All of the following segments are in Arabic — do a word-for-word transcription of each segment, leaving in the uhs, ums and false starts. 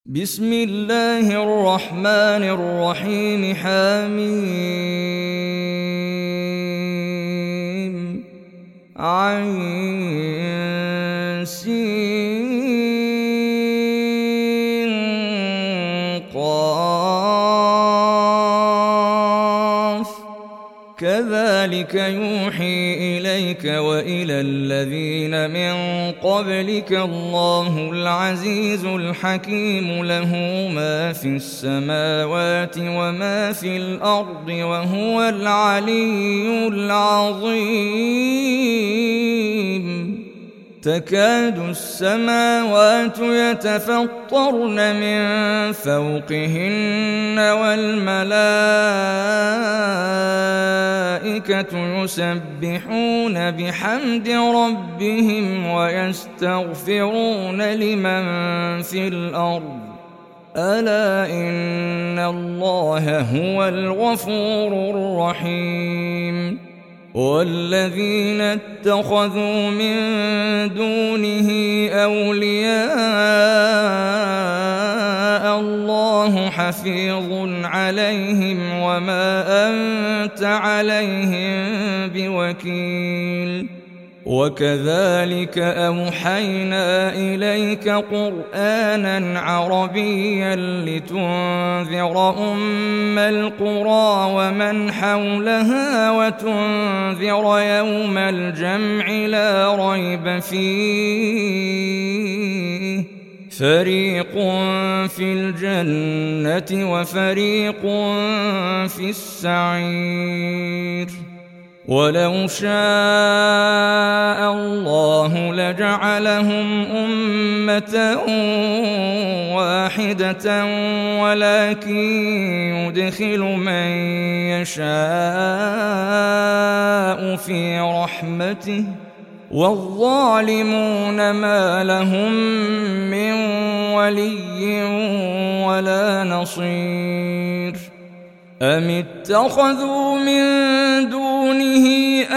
بسم الله الرحمن الرحيم حميم عين سين قاف كذلك يوحي إليك وإلى الذين من قبلك الله العزيز الحكيم له ما في السماوات وما في الأرض وهو العلي العظيم تكاد السماوات يتفطرن من فوقهن والملائكة يسبحون بحمد ربهم ويستغفرون لمن في الأرض ألا إن الله هو الغفور الرحيم والذين اتخذوا من دونه أولياء الله حفيظ عليهم وما أنت عليهم بوكيل وكذلك أوحينا إليك قرآنا عربيا لتنذر أم القرى ومن حولها وتنذر يوم الجمع لا ريب فيه فريق في الجنة وفريق في السعير ولو شاء الله لجعلهم أمة واحدة ولكن يدخل من يشاء في رحمته والظالمون ما لهم من ولي ولا نصير أم اتخذوا من دونه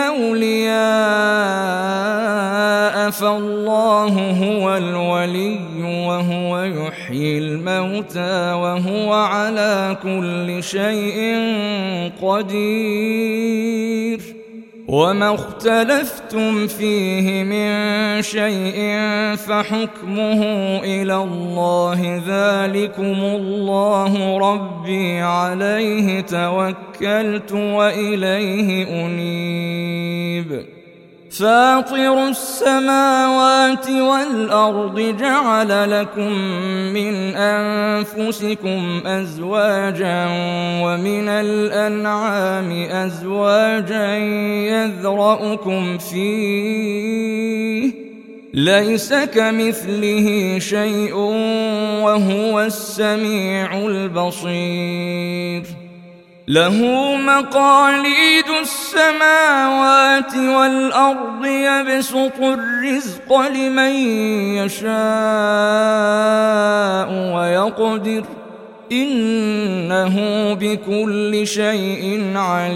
أولياء فالله هو الولي وهو يحيي الموتى وهو على كل شيء قدير وما اختلفتم فيه من شيء فحكمه إلى الله ذلكم الله ربي عليه توكلت وإليه أنيب فاطر السماوات والأرض جعل لكم من أنفسكم أزواجا ومن الأنعام أزواجا يذرأكم فيه ليس كمثله شيء وهو السميع البصير له مقاليد السماوات والأرض يبسط الرزق لمن يشاء ويقدر إنه بكل شيء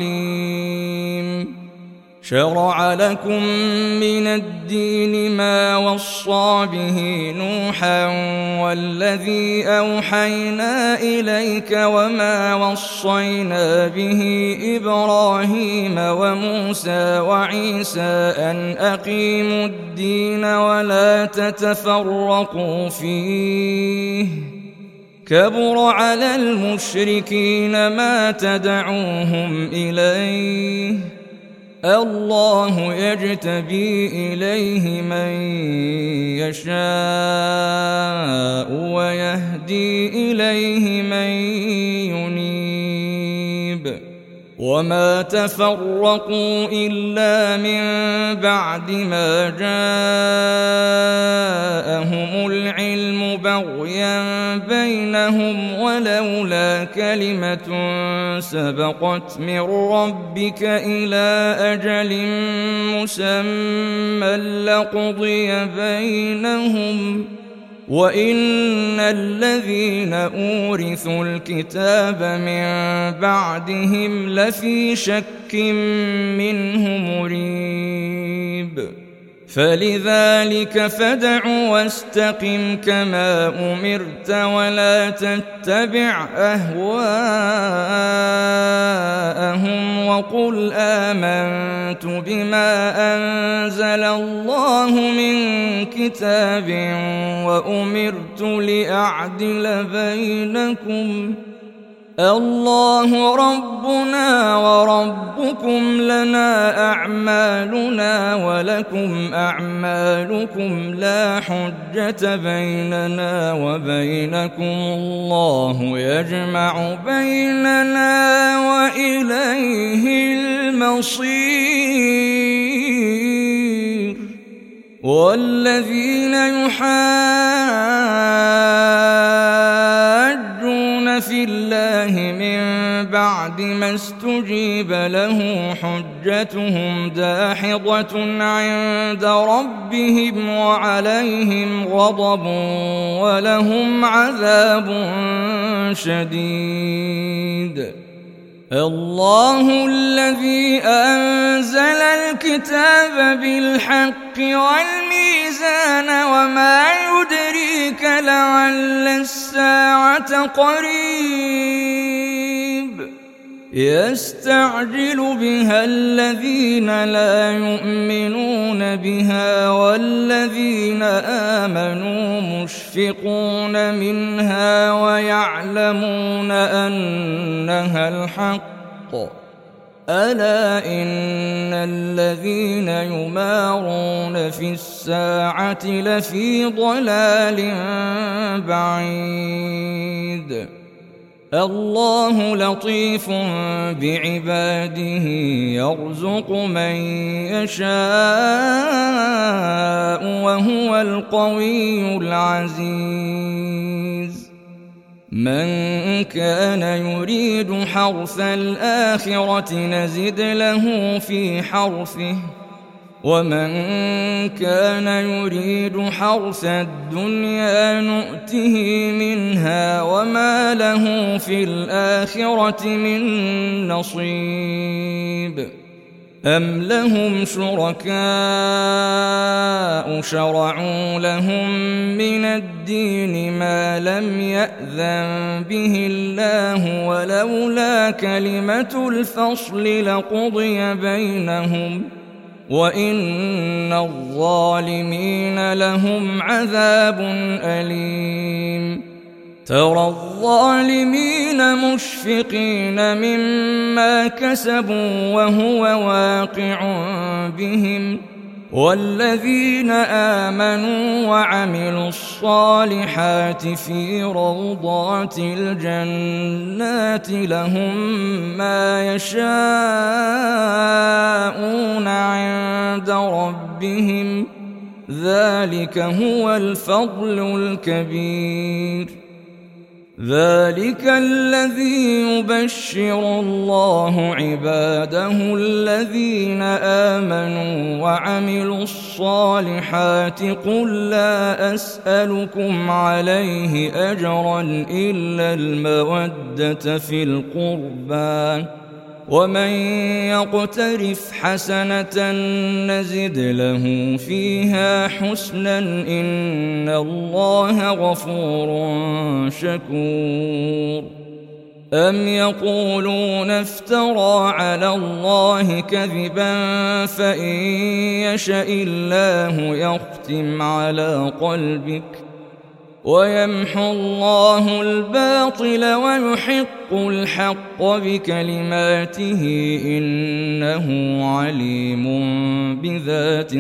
عليم شرع لكم من الدين ما وصى به نوحا والذي أوحينا إليك وما وصينا به إبراهيم وموسى وعيسى أن أقيموا الدين ولا تتفرقوا فيه كبر على المشركين ما تدعوهم إليه الله يجتبي إليه من يشاء ويهدي إليه من ينيب وما تفرقوا إلا من بعد ما جاءهم العلم بغيا بينهم ولولا كلمة سبقت من ربك إلى أجل مسمى لقضي بينهم وإن الذين أورثوا الكتاب من بعدهم لفي شك منه مريب فلذلك فادع واستقم كما أمرت ولا تتبع أهواءهم وقل آمنت بما أنزل الله من كتاب وأمرت لأعدل بينكم الله ربنا وربكم لنا أعمالنا ولكم أعمالكم لا حجة بيننا وبينكم الله يجمع بيننا وإليه المصير والذين يحاجون في الله من بعد ما استجيب له حجتهم داحضة عند ربهم وعليهم غضب ولهم عذاب شديد الله الذي أنزل الكتاب بالحق والميزان وما يدريك لعل الساعة قريب يستعجل بها الذين لا يؤمنون بها والذين آمنوا مشفقون منها ويعلمون أنها الحق ألا إن الذين يمارون في الساعة لفي ضلال بعيد الله لطيف بعباده يرزق من يشاء وهو القوي العزيز من كان يريد حرث الآخرة نزد له في حرثه ومن كان يريد حرث الدنيا نؤته منها وما له في الآخرة من نصيب أم لهم شركاء شرعوا لهم من الدين ما لم يأذن به الله ولولا كلمة الفصل لقضي بينهم وإن الظالمين لهم عذاب أليم ترى الظالمين مشفقين مما كسبوا وهو واقع بهم والذين آمنوا وعملوا الصالحات في روضات الجنات لهم ما يشاءون عند ربهم ذلك هو الفضل الكبير ذلك الذي يبشر الله عباده الذين آمنوا وعملوا الصالحات قل لا أسألكم عليه أجرا إلا المودة في القربى ومن يقترف حسنة نزد له فيها حسنا إن الله غفور شكور أم يقولون افترى على الله كذبا فإن يشأ الله يختم على قلبك ويمحو الله الباطل ويحق الحق بكلماته إنه عليم بذات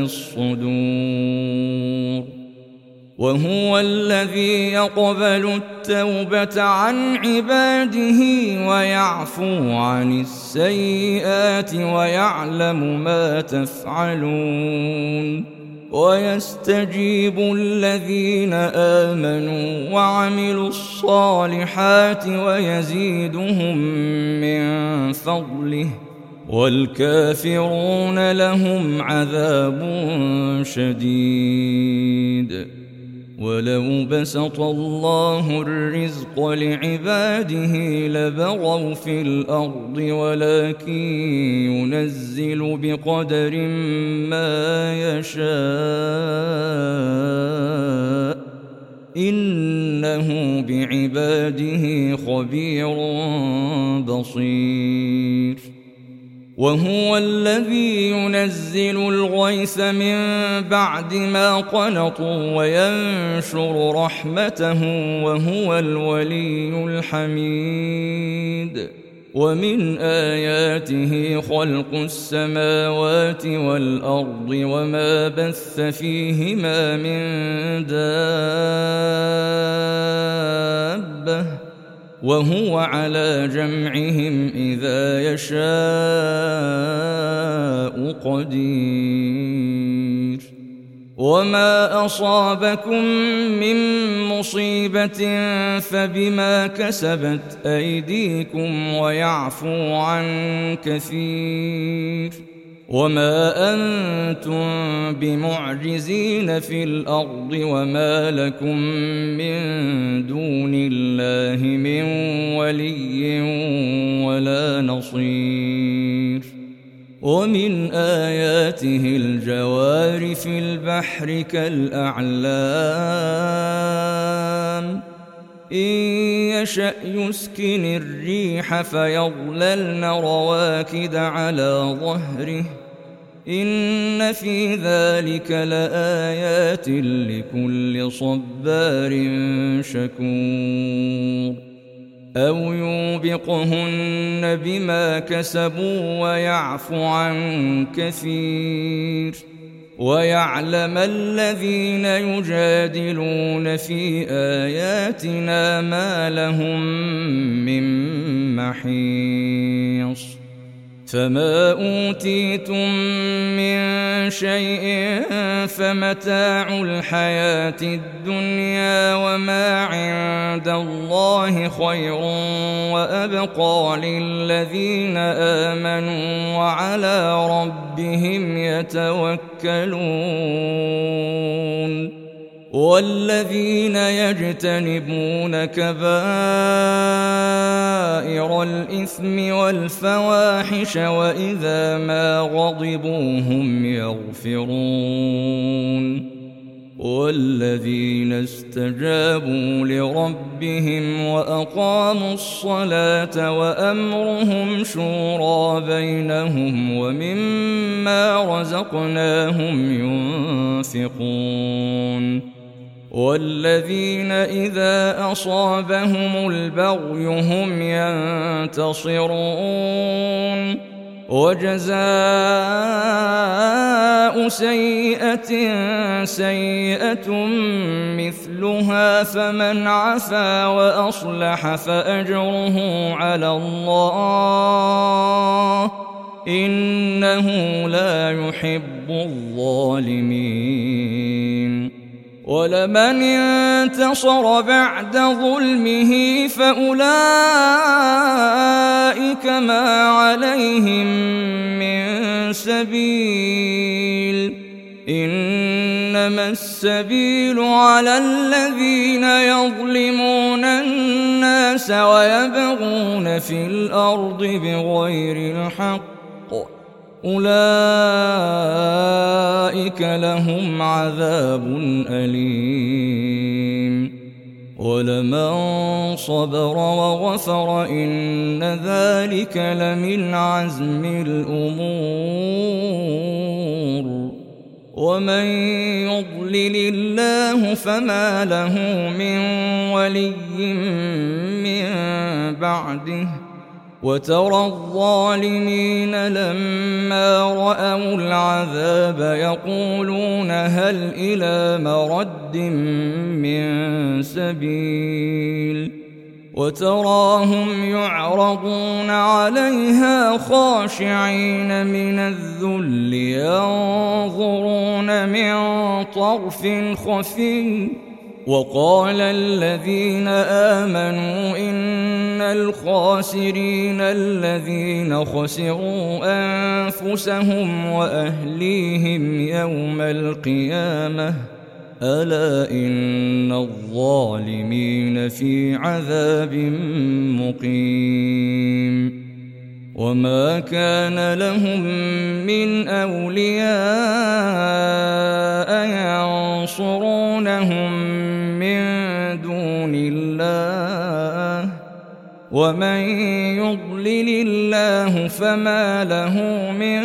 الصدور وهو الذي يقبل التوبة عن عباده ويعفو عن السيئات ويعلم ما تفعلون ويستجيب الذين آمنوا وعملوا الصالحات ويزيدهم من فضله والكافرون لهم عذاب شديد ولو بسط الله الرزق لعباده لبغوا في الأرض ولكن ينزل بقدر ما يشاء إنه بعباده خبير بصير. وهو الذي ينزل الغيث من بعد ما قنطوا وينشر رحمته وهو الولي الحميد. ومن آياته خلق السماوات والأرض وما بث فيهما من دابة وهو على جمعهم إذا يشاء قدير. وما أصابكم من مصيبة فبما كسبت أيديكم ويعفو عن كثير. وما أنتم بمعجزين في الأرض وما لكم من دون الله من ولي ولا نصير. ومن آياته الجوار في البحر كالأعلام إن يشأ يسكن الريح فيظللن رواكد على ظهره إن في ذلك لآيات لكل صبار شكور. أو يوبقهن بما كسبوا ويعفو عن كثير. ويعلم الذين يجادلون في آياتنا ما لهم من محيص. فما أوتيتم من شيء فمتاع الحياة الدنيا وما عند الله خير وأبقى للذين آمنوا وعلى ربهم يتوكلون. والذين يجتنبون كبائر الإثم والفواحش وإذا ما غضبوا هم يغفرون. والذين استجابوا لربهم وأقاموا الصلاة وأمرهم شورى بينهم ومما رزقناهم ينفقون. والذين إذا أصابهم البغي هم ينتصرون. وجزاء سيئة سيئة مثلها فمن عفا وأصلح فأجره على الله إنه لا يحب الظالمين. ولمن انتصر بعد ظلمه فأولئك ما عليهم من سبيل إنما السبيل على الذين يظلمون الناس ويبغون في الأرض بغير الحق أولئك لهم عذاب أليم. ولمن صبر وغفر إن ذلك لمن عزم الأمور. ومن يضلل الله فما له من ولي من بعده. وترى الظالمين لما رأوا العذاب يقولون هل إلى مرد من سبيل. وتراهم يعرضون عليها خاشعين من الذل ينظرون من طرف خفي. وقال الذين آمنوا إن الخاسرين الذين خسروا أنفسهم وأهليهم يوم القيامة ألا إن الظالمين في عذاب مقيم وما كان لهم من أولياء ينصرونهم من دون الله ومن يضلل الله فما له من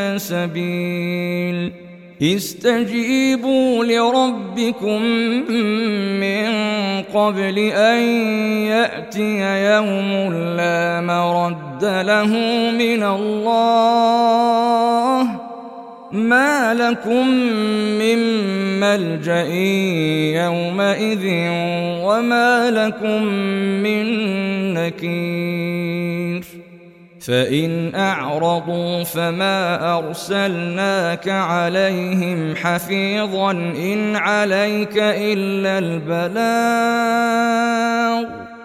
سبيل استجيبوا لربكم من قبل أن يأتي يوم لا مرد له من الله ما لكم من ملجأ يومئذ وما لكم من نكير فإن أعرضوا فما أرسلناك عليهم حفيظا إن عليك إلا البلاغ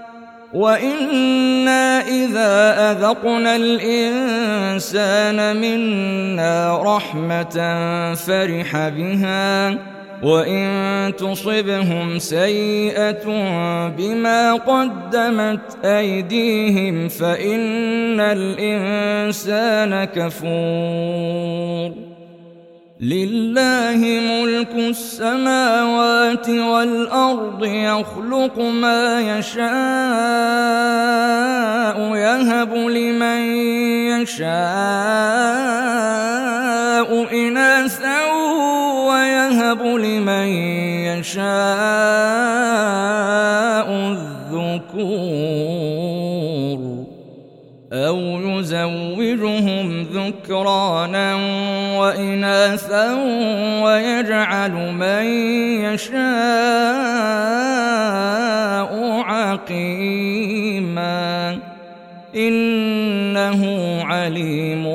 وإنا إذا أذقنا الإنسان منا رحمة فرح بها وإن تصبهم سيئة بما قدمت أيديهم فإن الإنسان كفور لله ملك السماوات والأرض يخلق ما يشاء يهب لمن يشاء إناثا ويهب لمن يشاء الذكور أو يزوجهم ذكرانا وإناثا ويجعل من يشاء عقيما إنه عليم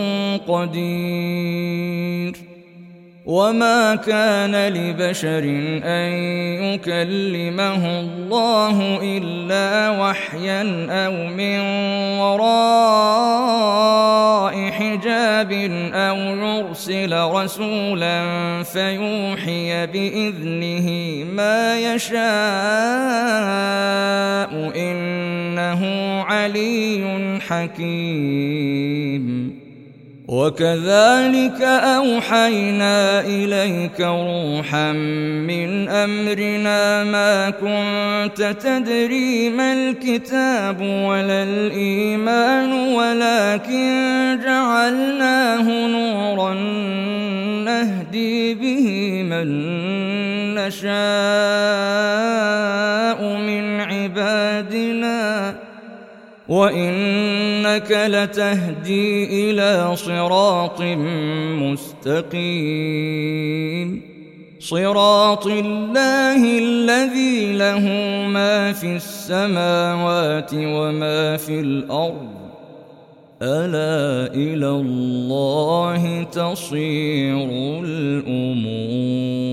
قدير وما كان لبشر أن يكلمه الله إلا وحيا أو من وراء حجاب أو يرسل رسولا فيوحي بإذنه ما يشاء إنه علي حكيم وكذلك أوحينا إليك روحا من أمرنا ما كنت تدري ما الكتاب ولا الإيمان ولكن جعلناه نورا نهدي به من نشاء من عبادنا وإنك لتهدي إلى صراط مستقيم صراط الله الذي له ما في السماوات وما في الأرض ألا إلى الله تصير الأمور.